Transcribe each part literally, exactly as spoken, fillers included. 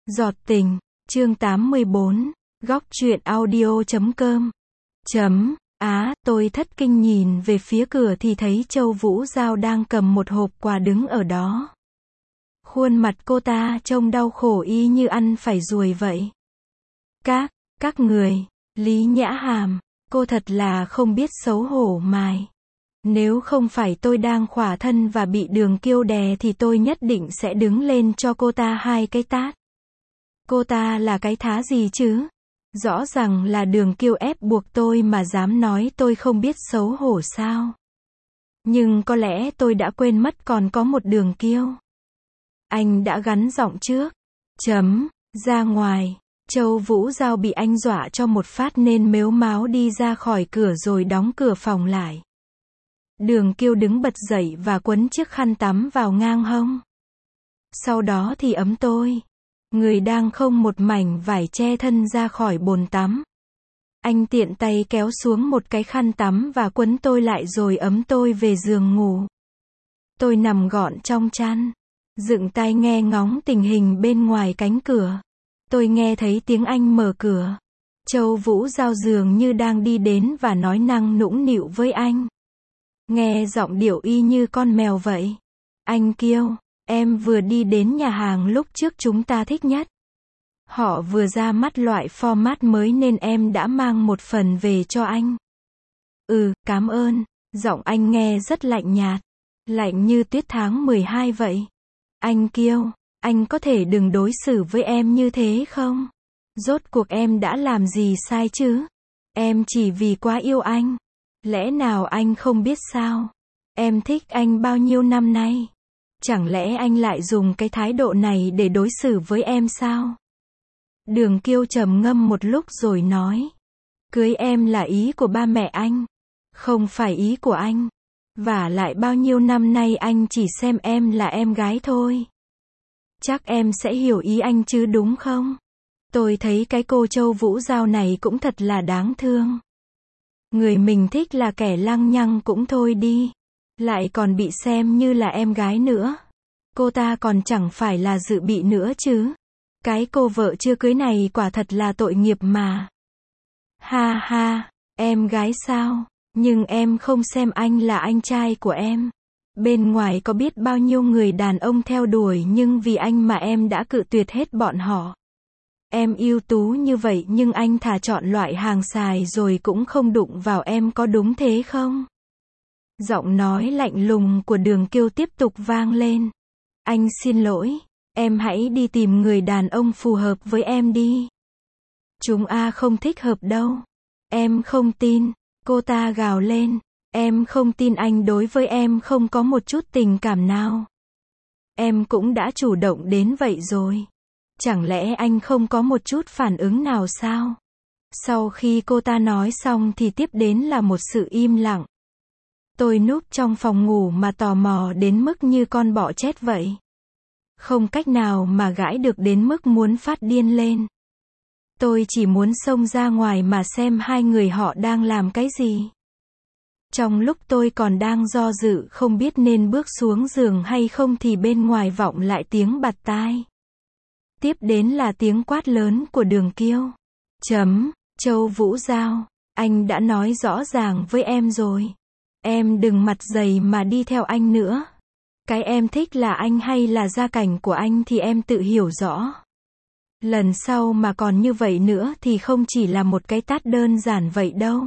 Giọt tình, chương tám mươi bốn, góc truyện audio chấm com. Chấm, á, tôi thất kinh nhìn về phía cửa thì thấy Châu Vũ Giao đang cầm một hộp quà đứng ở đó. Khuôn mặt cô ta trông đau khổ y như ăn phải ruồi vậy. Các, các người, Lý Nhã Hàm, cô thật là không biết xấu hổ mài. Nếu không phải tôi đang khỏa thân và bị Đường Kiêu đè thì tôi nhất định sẽ đứng lên cho cô ta hai cái tát. Cô ta là cái thá gì chứ? Rõ ràng là Đường Kiêu ép buộc tôi mà dám nói tôi không biết xấu hổ sao? Nhưng có lẽ tôi đã quên mất còn có một Đường Kiêu. Anh đã gắn giọng trước. Chấm, ra ngoài. Châu Vũ Giao bị anh dọa cho một phát nên mếu máo đi ra khỏi cửa rồi đóng cửa phòng lại. Đường Kiêu đứng bật dậy và quấn chiếc khăn tắm vào ngang hông. Sau đó thì ấm tôi. Người đang không một mảnh vải che thân ra khỏi bồn tắm. Anh tiện tay kéo xuống một cái khăn tắm và quấn tôi lại rồi ấm tôi về giường ngủ. Tôi nằm gọn trong chăn, dựng tai nghe ngóng tình hình bên ngoài cánh cửa. Tôi nghe thấy tiếng anh mở cửa. Châu Vũ Giao dường như đang đi đến và nói năng nũng nịu với anh. Nghe giọng điệu y như con mèo vậy. Anh Kiêu, em vừa đi đến nhà hàng lúc trước chúng ta thích nhất. Họ vừa ra mắt loại format mới nên em đã mang một phần về cho anh. Ừ, cảm ơn. Giọng anh nghe rất lạnh nhạt. Lạnh như tuyết tháng mười hai vậy. Anh Kiêu, anh có thể đừng đối xử với em như thế không? Rốt cuộc em đã làm gì sai chứ? Em chỉ vì quá yêu anh. Lẽ nào anh không biết sao? Em thích anh bao nhiêu năm nay? Chẳng lẽ anh lại dùng cái thái độ này để đối xử với em sao? Đường Kiêu trầm ngâm một lúc rồi nói. Cưới em là ý của ba mẹ anh. Không phải ý của anh. Vả lại bao nhiêu năm nay anh chỉ xem em là em gái thôi. Chắc em sẽ hiểu ý anh chứ đúng không? Tôi thấy cái cô Châu Vũ Giao này cũng thật là đáng thương. Người mình thích là kẻ lăng nhăng cũng thôi đi. Lại còn bị xem như là em gái nữa. Cô ta còn chẳng phải là dự bị nữa chứ. Cái cô vợ chưa cưới này quả thật là tội nghiệp mà. Ha ha, em gái sao? Nhưng em không xem anh là anh trai của em. Bên ngoài có biết bao nhiêu người đàn ông theo đuổi nhưng vì anh mà em đã cự tuyệt hết bọn họ. Em ưu tú như vậy nhưng anh thà chọn loại hàng xài rồi cũng không đụng vào em, có đúng thế không? Giọng nói lạnh lùng của Đường Kiêu tiếp tục vang lên. Anh xin lỗi, em hãy đi tìm người đàn ông phù hợp với em đi. Chúng a không thích hợp đâu. Em không tin, cô ta gào lên. Em không tin anh đối với em không có một chút tình cảm nào. Em cũng đã chủ động đến vậy rồi. Chẳng lẽ anh không có một chút phản ứng nào sao? Sau khi cô ta nói xong thì tiếp đến là một sự im lặng. Tôi núp trong phòng ngủ mà tò mò đến mức như con bọ chết vậy. Không cách nào mà gãi được đến mức muốn phát điên lên. Tôi chỉ muốn xông ra ngoài mà xem hai người họ đang làm cái gì. Trong lúc tôi còn đang do dự không biết nên bước xuống giường hay không thì bên ngoài vọng lại tiếng bạt tai. Tiếp đến là tiếng quát lớn của Đường Kiêu. Chấm, Châu Vũ Giao, anh đã nói rõ ràng với em rồi. Em đừng mặt dày mà đi theo anh nữa. Cái em thích là anh hay là gia cảnh của anh thì em tự hiểu rõ. Lần sau mà còn như vậy nữa thì không chỉ là một cái tát đơn giản vậy đâu.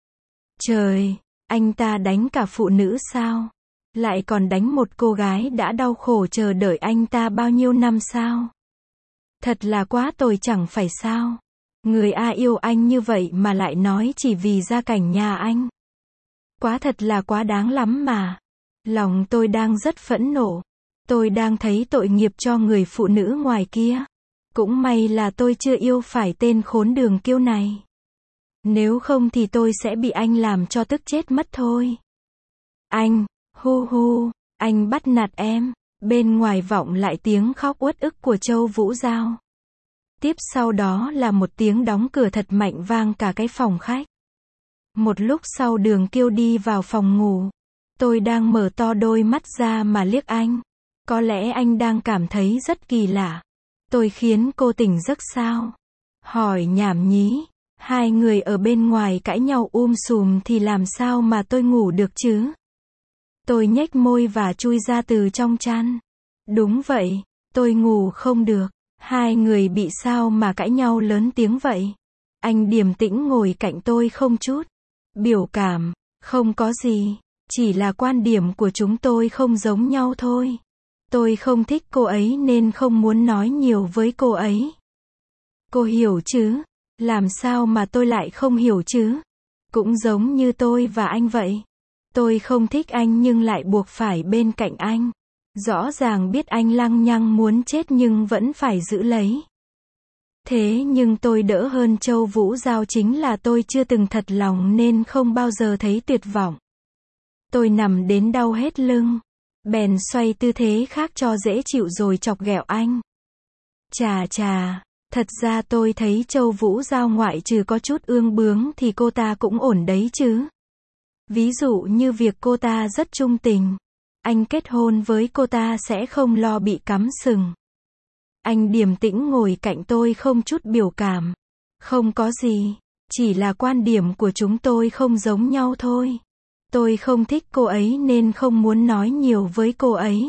Trời, anh ta đánh cả phụ nữ sao? Lại còn đánh một cô gái đã đau khổ chờ đợi anh ta bao nhiêu năm sao? Thật là quá tồi chẳng phải sao? Người A yêu anh như vậy mà lại nói chỉ vì gia cảnh nhà anh. Quá thật là quá đáng lắm mà. Lòng tôi đang rất phẫn nộ. Tôi đang thấy tội nghiệp cho người phụ nữ ngoài kia. Cũng may là tôi chưa yêu phải tên khốn Đường Kiêu này. Nếu không thì tôi sẽ bị anh làm cho tức chết mất thôi. Anh, hu hu, anh bắt nạt em. Bên ngoài vọng lại tiếng khóc uất ức của Châu Vũ Giao. Tiếp sau đó là một tiếng đóng cửa thật mạnh vang cả cái phòng khách. Một lúc sau Đường Kiêu đi vào phòng ngủ. Tôi đang mở to đôi mắt ra mà liếc anh. Có lẽ anh đang cảm thấy rất kỳ lạ. Tôi khiến cô tỉnh giấc sao? Hỏi nhảm nhí. Hai người ở bên ngoài cãi nhau um sùm thì làm sao mà tôi ngủ được chứ? Tôi nhếch môi và chui ra từ trong chăn. Đúng vậy, tôi ngủ không được. Hai người bị sao mà cãi nhau lớn tiếng vậy? Anh điềm tĩnh ngồi cạnh tôi không chút biểu cảm. Không có gì, chỉ là quan điểm của chúng tôi không giống nhau thôi. Tôi không thích cô ấy nên không muốn nói nhiều với cô ấy. Cô hiểu chứ? Làm sao mà tôi lại không hiểu chứ? Cũng giống như tôi và anh vậy. Tôi không thích anh nhưng lại buộc phải bên cạnh anh. Rõ ràng biết anh lăng nhăng muốn chết nhưng vẫn phải giữ lấy. Thế nhưng tôi đỡ hơn Châu Vũ Giao chính là tôi chưa từng thật lòng nên không bao giờ thấy tuyệt vọng. Tôi nằm đến đau hết lưng. Bèn xoay tư thế khác cho dễ chịu rồi chọc ghẹo anh. Chà chà, thật ra tôi thấy Châu Vũ Giao ngoại trừ có chút ương bướng thì cô ta cũng ổn đấy chứ. Ví dụ như việc cô ta rất trung tình. Anh kết hôn với cô ta sẽ không lo bị cắm sừng. Anh điềm tĩnh ngồi cạnh tôi không chút biểu cảm. Không có gì, chỉ là quan điểm của chúng tôi không giống nhau thôi. Tôi không thích cô ấy nên không muốn nói nhiều với cô ấy.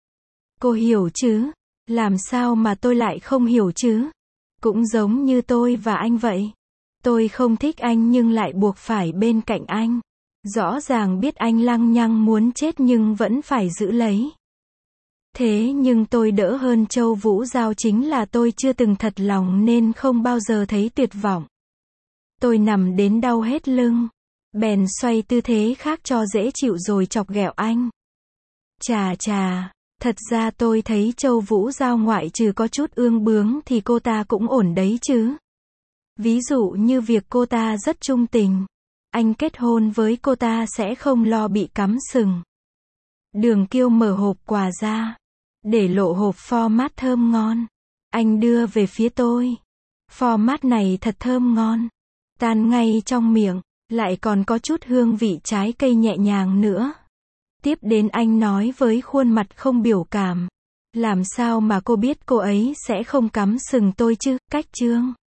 Cô hiểu chứ? Làm sao mà tôi lại không hiểu chứ? Cũng giống như tôi và anh vậy. Tôi không thích anh nhưng lại buộc phải bên cạnh anh. Rõ ràng biết anh lăng nhăng muốn chết nhưng vẫn phải giữ lấy. Thế nhưng tôi đỡ hơn Châu Vũ Giao chính là tôi chưa từng thật lòng nên không bao giờ thấy tuyệt vọng. Tôi nằm đến đau hết lưng. Bèn xoay tư thế khác cho dễ chịu rồi chọc ghẹo anh. Chà chà, thật ra tôi thấy Châu Vũ Giao ngoại trừ có chút ương bướng thì cô ta cũng ổn đấy chứ. Ví dụ như việc cô ta rất trung tình. Anh kết hôn với cô ta sẽ không lo bị cắm sừng. Đường Kiêu mở hộp quà ra. Để lộ hộp format thơm ngon. Anh đưa về phía tôi. Format này thật thơm ngon. Tan ngay trong miệng. Lại còn có chút hương vị trái cây nhẹ nhàng nữa. Tiếp đến anh nói với khuôn mặt không biểu cảm. Làm sao mà cô biết cô ấy sẽ không cắm sừng tôi chứ? Cách chương